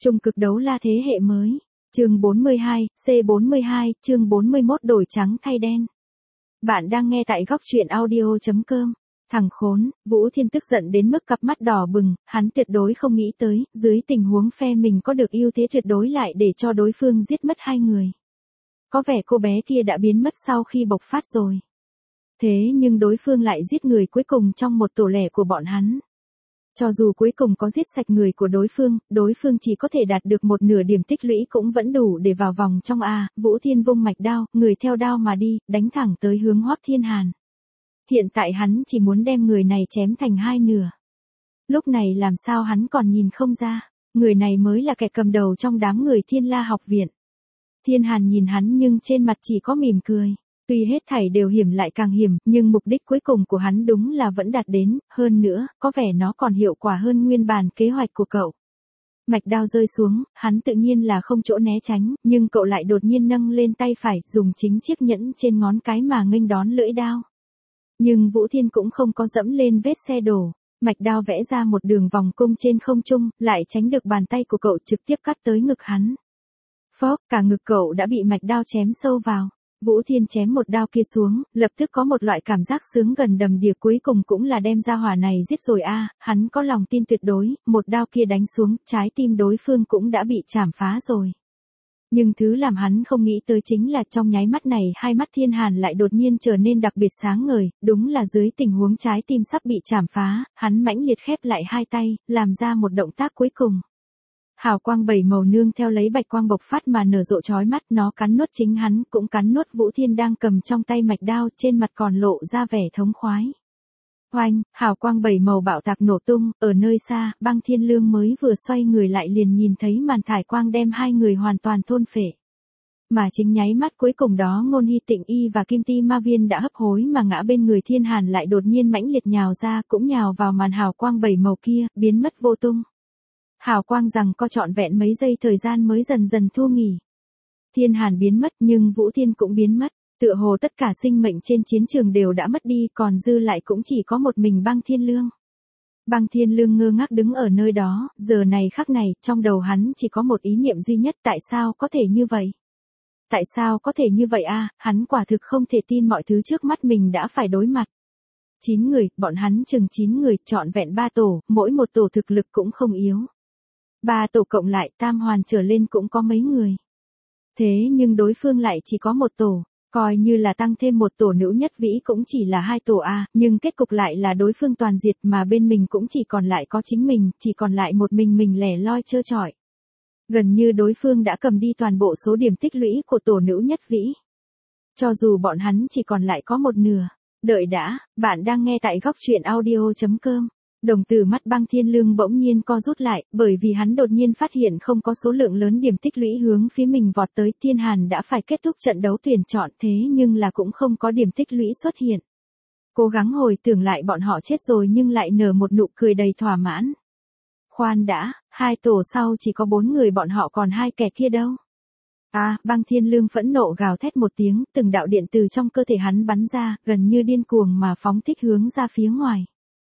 Trung cực đấu la thế hệ mới. Chương 42, C42, chương 41 đổi trắng thay đen. Bạn đang nghe tại góc truyện audio.com. Thằng khốn, Vũ Thiên tức giận đến mức cặp mắt đỏ bừng, hắn tuyệt đối không nghĩ tới, dưới tình huống phe mình có được ưu thế tuyệt đối lại để cho đối phương giết mất hai người. Có vẻ cô bé kia đã biến mất sau khi bộc phát rồi. Thế nhưng đối phương lại giết người cuối cùng trong một tổ lẻ của bọn hắn. Cho dù cuối cùng có giết sạch người của đối phương chỉ có thể đạt được một nửa điểm tích lũy cũng vẫn đủ để vào vòng trong A. Vũ Thiên vung mạch đao, người theo đao mà đi, đánh thẳng tới hướng Hoắc Thiên Hàn. Hiện tại hắn chỉ muốn đem người này chém thành hai nửa. Lúc này làm sao hắn còn nhìn không ra, người này mới là kẻ cầm đầu trong đám người Thiên La học viện. Thiên Hàn nhìn hắn nhưng trên mặt chỉ có mỉm cười. Tuy hết thảy đều hiểm lại càng hiểm, nhưng mục đích cuối cùng của hắn đúng là vẫn đạt đến, hơn nữa, có vẻ nó còn hiệu quả hơn nguyên bản kế hoạch của cậu. Mạch đao rơi xuống, hắn tự nhiên là không chỗ né tránh, nhưng cậu lại đột nhiên nâng lên tay phải, dùng chính chiếc nhẫn trên ngón cái mà nghênh đón lưỡi đao. Nhưng Vũ Thiên cũng không có dẫm lên vết xe đổ, mạch đao vẽ ra một đường vòng cung trên không trung, lại tránh được bàn tay của cậu trực tiếp cắt tới ngực hắn. Phốc, cả ngực cậu đã bị mạch đao chém sâu vào. Vũ Thiên chém một đao kia xuống, lập tức có một loại cảm giác sướng gần đầm đìa, cuối cùng cũng là đem ra hỏa này giết rồi a. Hắn có lòng tin tuyệt đối, một đao kia đánh xuống, trái tim đối phương cũng đã bị chảm phá rồi. Nhưng thứ làm hắn không nghĩ tới chính là trong nháy mắt này hai mắt Thiên Hàn lại đột nhiên trở nên đặc biệt sáng ngời, đúng là dưới tình huống trái tim sắp bị chảm phá, hắn mãnh liệt khép lại hai tay, làm ra một động tác cuối cùng. Hào quang bảy màu nương theo lấy bạch quang bộc phát mà nở rộ chói mắt, nó cắn nuốt chính hắn, cũng cắn nuốt Vũ Thiên đang cầm trong tay mạch đao, trên mặt còn lộ ra vẻ thống khoái. Oanh, hào quang bảy màu bạo tạc nổ tung, ở nơi xa, Băng Thiên Lương mới vừa xoay người lại liền nhìn thấy màn thải quang đem hai người hoàn toàn thôn phệ. Mà chính nháy mắt cuối cùng đó Ngôn Hy Tịnh Y và Kim Ti Ma Viên đã hấp hối mà ngã bên người Thiên Hàn lại đột nhiên mãnh liệt nhào ra, cũng nhào vào màn hào quang bảy màu kia, biến mất vô tung. Hào quang rằng co trọn vẹn mấy giây thời gian mới dần dần thu nghỉ. Thiên Hàn biến mất nhưng Vũ Thiên cũng biến mất, tựa hồ tất cả sinh mệnh trên chiến trường đều đã mất đi, còn dư lại cũng chỉ có một mình Băng Thiên Lương. Băng Thiên Lương ngơ ngác đứng ở nơi đó, giờ này khắc này, trong đầu hắn chỉ có một ý niệm duy nhất, tại sao có thể như vậy? Tại sao có thể như vậy a? Hắn quả thực không thể tin mọi thứ trước mắt mình đã phải đối mặt. 9 người, bọn hắn chừng 9 người, trọn vẹn 3 tổ, mỗi một tổ thực lực cũng không yếu. 3 tổ cộng lại tam hoàn trở lên cũng có mấy người. Thế nhưng đối phương lại chỉ có một tổ, coi như là tăng thêm một tổ nữ nhất vĩ cũng chỉ là 2 tổ A, nhưng kết cục lại là đối phương toàn diệt mà bên mình cũng chỉ còn lại có chính mình, chỉ còn lại một mình lẻ loi trơ trọi. Gần như đối phương đã cầm đi toàn bộ số điểm tích lũy của tổ nữ nhất vĩ. Cho dù bọn hắn chỉ còn lại có một nửa. Đợi đã, bạn đang nghe tại góc truyện audio.com. Đồng tử mắt Băng Thiên Lương bỗng nhiên co rút lại, bởi vì hắn đột nhiên phát hiện không có số lượng lớn điểm tích lũy hướng phía mình vọt tới. Thiên Hàn đã phải kết thúc trận đấu tuyển chọn, thế nhưng là cũng không có điểm tích lũy xuất hiện. Cố gắng hồi tưởng lại bọn họ chết rồi nhưng lại nở một nụ cười đầy thỏa mãn. Khoan đã, 2 tổ sau chỉ có 4 người, bọn họ còn 2 kẻ kia đâu? Băng Thiên Lương phẫn nộ gào thét một tiếng, từng đạo điện từ trong cơ thể hắn bắn ra, gần như điên cuồng mà phóng thích hướng ra phía ngoài.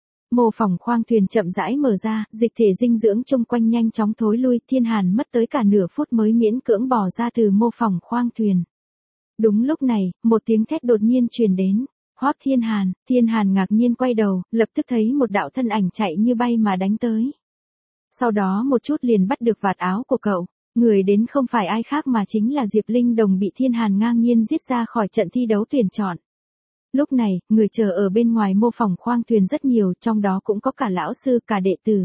Mô phỏng khoang thuyền chậm rãi mở ra, dịch thể dinh dưỡng chung quanh nhanh chóng thối lui, Thiên Hàn mất tới cả nửa phút mới miễn cưỡng bò ra từ mô phỏng khoang thuyền. Đúng lúc này, một tiếng thét đột nhiên truyền đến. Hoắc Thiên Hàn ngạc nhiên quay đầu, lập tức thấy một đạo thân ảnh chạy như bay mà đánh tới. Sau đó một chút liền bắt được vạt áo của cậu. Người đến không phải ai khác mà chính là Diệp Linh Đồng, bị Thiên Hàn ngang nhiên giết ra khỏi trận thi đấu tuyển chọn. Lúc này, người chờ ở bên ngoài mô phỏng khoang thuyền rất nhiều, trong đó cũng có cả lão sư, cả đệ tử.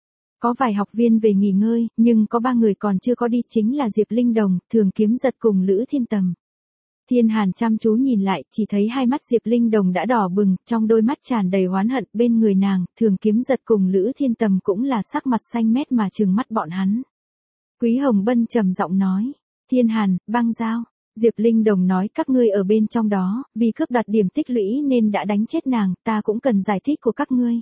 Có vài học viên về nghỉ ngơi, nhưng có 3 người còn chưa có đi, chính là Diệp Linh Đồng, Thường Kiếm Giật cùng Lữ Thiên Tầm. Thiên Hàn chăm chú nhìn lại, chỉ thấy hai mắt Diệp Linh Đồng đã đỏ bừng, trong đôi mắt tràn đầy oán hận, bên người nàng, Thường Kiếm Giật cùng Lữ Thiên Tầm cũng là sắc mặt xanh mét mà trừng mắt bọn hắn. Quý Hồng Bân trầm giọng nói, Thiên Hàn, băng giao. Diệp Linh Đồng nói, các ngươi ở bên trong đó, vì cướp đoạt điểm tích lũy nên đã đánh chết nàng, ta cũng cần giải thích của các ngươi.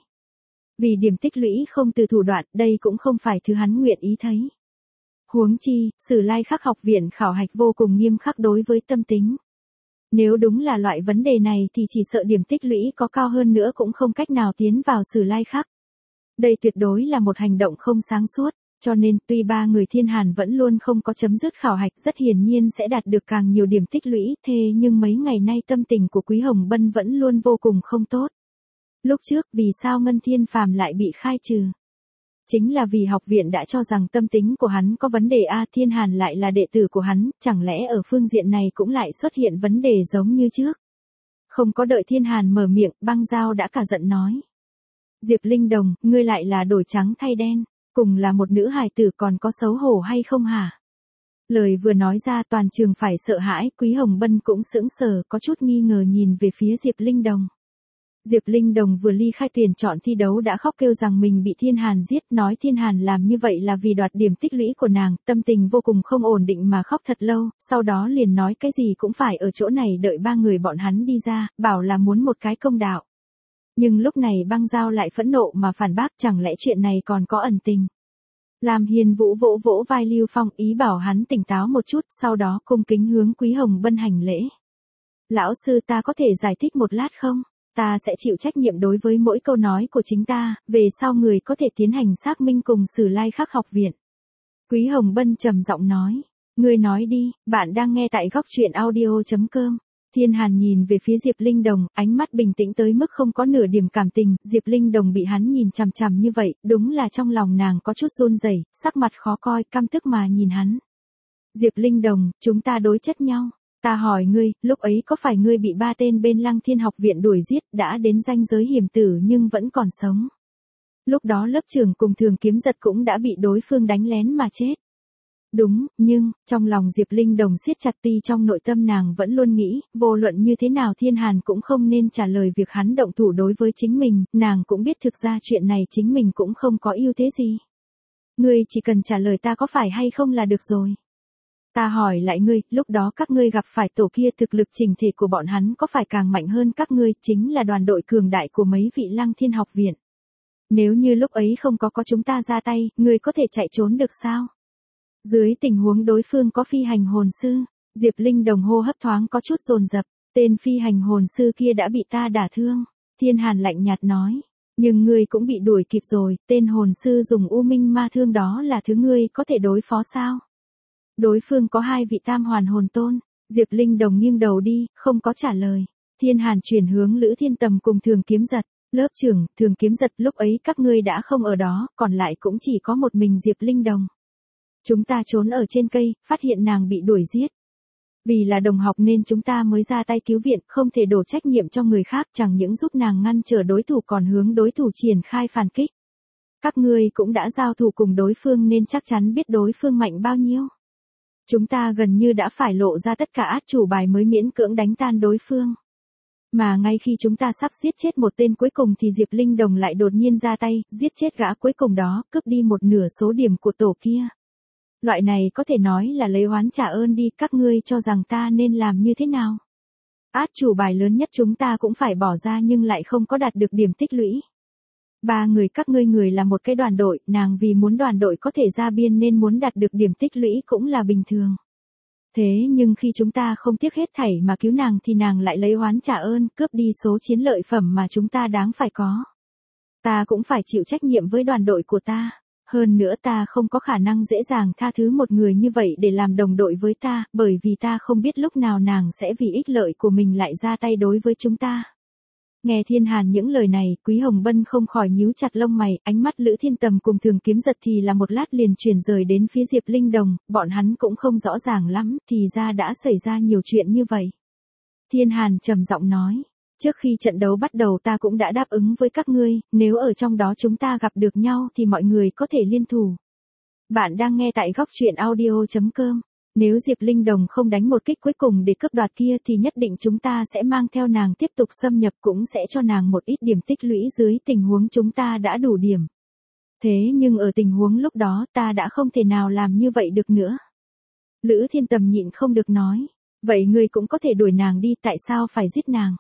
Vì điểm tích lũy không từ thủ đoạn, đây cũng không phải thứ hắn nguyện ý thấy. Huống chi, Sử Lai Khắc học viện khảo hạch vô cùng nghiêm khắc đối với tâm tính. Nếu đúng là loại vấn đề này thì chỉ sợ điểm tích lũy có cao hơn nữa cũng không cách nào tiến vào Sử Lai Khắc. Đây tuyệt đối là một hành động không sáng suốt. Cho nên, tuy ba người Thiên Hàn vẫn luôn không có chấm dứt khảo hạch, rất hiển nhiên sẽ đạt được càng nhiều điểm tích lũy, thế nhưng mấy ngày nay tâm tình của Quý Hồng Bân vẫn luôn vô cùng không tốt. Lúc trước, vì sao Ngân Thiên Phàm lại bị khai trừ? Chính là vì học viện đã cho rằng tâm tính của hắn có vấn đề a, Thiên Hàn lại là đệ tử của hắn, chẳng lẽ ở phương diện này cũng lại xuất hiện vấn đề giống như trước? Không có đợi Thiên Hàn mở miệng, Băng Giao đã cả giận nói. Diệp Linh Đồng, ngươi lại là đổi trắng thay đen, cùng là một nữ hài tử còn có xấu hổ hay không hả? Lời vừa nói ra toàn trường phải sợ hãi, Quý Hồng Bân cũng sững sờ, có chút nghi ngờ nhìn về phía Diệp Linh Đồng. Diệp Linh Đồng vừa ly khai tuyển chọn thi đấu đã khóc kêu rằng mình bị Thiên Hàn giết, nói Thiên Hàn làm như vậy là vì đoạt điểm tích lũy của nàng, tâm tình vô cùng không ổn định mà khóc thật lâu, sau đó liền nói cái gì cũng phải ở chỗ này đợi ba người bọn hắn đi ra, bảo là muốn một cái công đạo. Nhưng lúc này Băng Giao lại phẫn nộ mà phản bác, chẳng lẽ chuyện này còn có ẩn tình. Lam Hiên Vũ vỗ vỗ vai Lưu Phong, ý bảo hắn tỉnh táo một chút, sau đó cung kính hướng Quý Hồng Bân hành lễ. Lão sư, ta có thể giải thích một lát không? Ta sẽ chịu trách nhiệm đối với mỗi câu nói của chính ta, về sau người có thể tiến hành xác minh cùng Sử Lai Khắc học viện. Quý Hồng Bân trầm giọng nói. Ngươi nói đi, bạn đang nghe tại góc truyện audio.com. Thiên Hàn nhìn về phía Diệp Linh Đồng, ánh mắt bình tĩnh tới mức không có nửa điểm cảm tình, Diệp Linh Đồng bị hắn nhìn chằm chằm như vậy, đúng là trong lòng nàng có chút run rẩy, sắc mặt khó coi, căm tức mà nhìn hắn. Diệp Linh Đồng, chúng ta đối chất nhau. Ta hỏi ngươi, lúc ấy có phải ngươi bị ba tên bên Lăng Thiên học viện đuổi giết, đã đến ranh giới hiểm tử nhưng vẫn còn sống? Lúc đó lớp trưởng cùng Thường Kiếm Giật cũng đã bị đối phương đánh lén mà chết. Đúng, nhưng, trong lòng Diệp Linh Đồng siết chặt, ti trong nội tâm nàng vẫn luôn nghĩ, vô luận như thế nào Thiên Hàn cũng không nên trả lời việc hắn động thủ đối với chính mình, nàng cũng biết thực ra chuyện này chính mình cũng không có ưu thế gì. Ngươi chỉ cần trả lời ta có phải hay không là được rồi. Ta hỏi lại ngươi, lúc đó các ngươi gặp phải tổ kia thực lực chỉnh thể của bọn hắn có phải càng mạnh hơn các ngươi, chính là đoàn đội cường đại của mấy vị Lăng Thiên học viện. Nếu như lúc ấy không có chúng ta ra tay, ngươi có thể chạy trốn được sao? Dưới tình huống đối phương có phi hành hồn sư, Diệp Linh Đồng hô hấp thoáng có chút dồn dập, tên phi hành hồn sư kia đã bị ta đả thương. Thiên Hàn lạnh nhạt nói, nhưng ngươi cũng bị đuổi kịp rồi, tên hồn sư dùng u minh ma thương đó là thứ ngươi có thể đối phó sao? Đối phương có hai vị tam hoàn hồn tôn. Diệp Linh Đồng nghiêng đầu đi, không có trả lời. Thiên Hàn chuyển hướng Lữ Thiên Tầm cùng Thường Kiếm Giật. Lớp trưởng, Thường Kiếm Giật, lúc ấy các ngươi đã không ở đó, còn lại cũng chỉ có một mình Diệp Linh Đồng. Chúng ta trốn ở trên cây, phát hiện nàng bị đuổi giết. Vì là đồng học nên chúng ta mới ra tay cứu viện, không thể đổ trách nhiệm cho người khác, chẳng những giúp nàng ngăn trở đối thủ còn hướng đối thủ triển khai phản kích. Các ngươi cũng đã giao thủ cùng đối phương nên chắc chắn biết đối phương mạnh bao nhiêu. Chúng ta gần như đã phải lộ ra tất cả át chủ bài mới miễn cưỡng đánh tan đối phương. Mà ngay khi chúng ta sắp giết chết một tên cuối cùng thì Diệp Linh Đồng lại đột nhiên ra tay, giết chết gã cuối cùng đó, cướp đi một nửa số điểm của tổ kia. Loại này có thể nói là lấy oán trả ơn đi, các ngươi cho rằng ta nên làm như thế nào? Át chủ bài lớn nhất chúng ta cũng phải bỏ ra nhưng lại không có đạt được điểm tích lũy. Ba người các ngươi người là một cái đoàn đội, nàng vì muốn đoàn đội có thể ra biên nên muốn đạt được điểm tích lũy cũng là bình thường. Thế nhưng khi chúng ta không tiếc hết thảy mà cứu nàng thì nàng lại lấy oán trả ơn, cướp đi số chiến lợi phẩm mà chúng ta đáng phải có. Ta cũng phải chịu trách nhiệm với đoàn đội của ta. Hơn nữa ta không có khả năng dễ dàng tha thứ một người như vậy để làm đồng đội với ta, bởi vì ta không biết lúc nào nàng sẽ vì ích lợi của mình lại ra tay đối với chúng ta. Nghe Thiên Hàn những lời này, Quý Hồng Bân không khỏi nhíu chặt lông mày, ánh mắt Lữ Thiên Tầm cùng Thường Kiếm Giật thì là một lát liền chuyển rời đến phía Diệp Linh Đồng, bọn hắn cũng không rõ ràng lắm, thì ra đã xảy ra nhiều chuyện như vậy. Thiên Hàn trầm giọng nói, trước khi trận đấu bắt đầu ta cũng đã đáp ứng với các ngươi, nếu ở trong đó chúng ta gặp được nhau thì mọi người có thể liên thủ. Bạn đang nghe tại góc truyện audio.com. Nếu Diệp Linh Đồng không đánh một kích cuối cùng để cướp đoạt kia thì nhất định chúng ta sẽ mang theo nàng tiếp tục xâm nhập, cũng sẽ cho nàng một ít điểm tích lũy dưới tình huống chúng ta đã đủ điểm. Thế nhưng ở tình huống lúc đó ta đã không thể nào làm như vậy được nữa. Lữ Thiên Tầm nhịn không được nói, vậy ngươi cũng có thể đuổi nàng đi, tại sao phải giết nàng?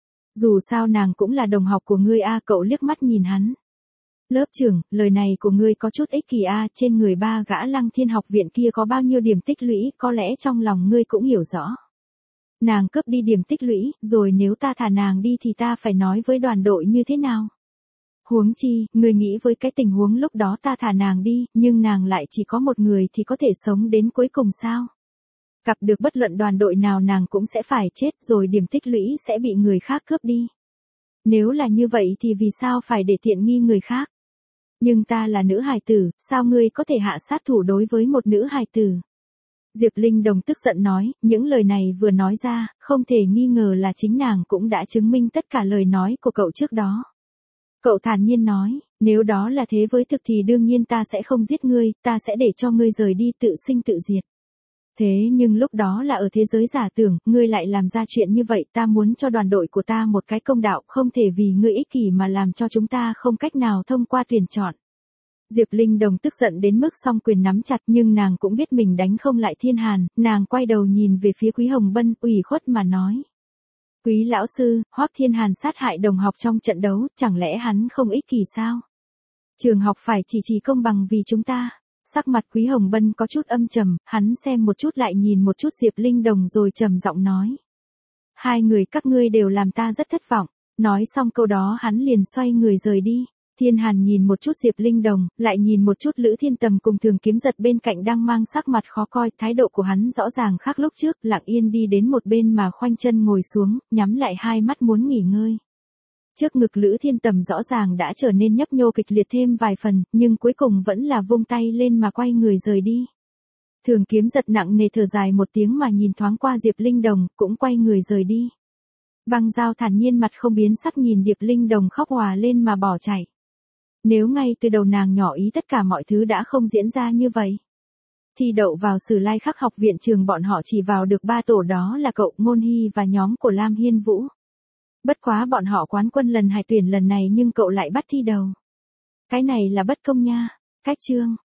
Dù sao nàng cũng là đồng học của ngươi a. Cậu liếc mắt nhìn hắn. Lớp trưởng, lời này của ngươi có chút ích kỷ a, trên người ba gã Lăng Thiên học viện kia có bao nhiêu điểm tích lũy, có lẽ trong lòng ngươi cũng hiểu rõ. Nàng cướp đi điểm tích lũy, rồi nếu ta thả nàng đi thì ta phải nói với đoàn đội như thế nào? Huống chi, ngươi nghĩ với cái tình huống lúc đó ta thả nàng đi, nhưng nàng lại chỉ có một người thì có thể sống đến cuối cùng sao? Gặp được bất luận đoàn đội nào nàng cũng sẽ phải chết rồi điểm tích lũy sẽ bị người khác cướp đi. Nếu là như vậy thì vì sao phải để tiện nghi người khác? Nhưng ta là nữ hài tử, sao ngươi có thể hạ sát thủ đối với một nữ hài tử? Diệp Linh Đồng tức giận nói, những lời này vừa nói ra, không thể nghi ngờ là chính nàng cũng đã chứng minh tất cả lời nói của cậu trước đó. Cậu thản nhiên nói, nếu đó là thế với thực thì đương nhiên ta sẽ không giết ngươi, ta sẽ để cho ngươi rời đi tự sinh tự diệt. Thế nhưng lúc đó là ở thế giới giả tưởng, ngươi lại làm ra chuyện như vậy, ta muốn cho đoàn đội của ta một cái công đạo, không thể vì ngươi ích kỷ mà làm cho chúng ta không cách nào thông qua tuyển chọn. Diệp Linh Đồng tức giận đến mức song quyền nắm chặt nhưng nàng cũng biết mình đánh không lại Thiên Hàn, nàng quay đầu nhìn về phía Quý Hồng Bân, ủy khuất mà nói. Quý lão sư, Hoắc Thiên Hàn sát hại đồng học trong trận đấu, chẳng lẽ hắn không ích kỷ sao? Trường học phải chỉ công bằng vì chúng ta. Sắc mặt Quý Hồng Bân có chút âm trầm, hắn xem một chút lại nhìn một chút Diệp Linh Đồng rồi trầm giọng nói. Hai người các ngươi đều làm ta rất thất vọng. Nói xong câu đó hắn liền xoay người rời đi. Thiên Hàn nhìn một chút Diệp Linh Đồng, lại nhìn một chút Lữ Thiên Tầm cùng Thường Kiếm Giật bên cạnh đang mang sắc mặt khó coi, thái độ của hắn rõ ràng khác lúc trước, lặng yên đi đến một bên mà khoanh chân ngồi xuống, nhắm lại hai mắt muốn nghỉ ngơi. Trước ngực Lữ Thiên Tầm rõ ràng đã trở nên nhấp nhô kịch liệt thêm vài phần, nhưng cuối cùng vẫn là vung tay lên mà quay người rời đi. Thường Kiếm Giật nặng nề thở dài một tiếng mà nhìn thoáng qua Diệp Linh Đồng, cũng quay người rời đi. Băng Dao thản nhiên mặt không biến sắc nhìn Diệp Linh Đồng khóc òa lên mà bỏ chạy. Nếu ngay từ đầu nàng nhỏ ý tất cả mọi thứ đã không diễn ra như vậy. Thi đậu vào Sử Lai Khắc học viện trường bọn họ chỉ vào được 3 tổ, đó là cậu, Ngôn Hy và nhóm của Lam Hiên Vũ. Bất quá bọn họ quán quân lần hải tuyển lần này nhưng cậu lại bắt thi đầu. Cái này là bất công nha. Cách chương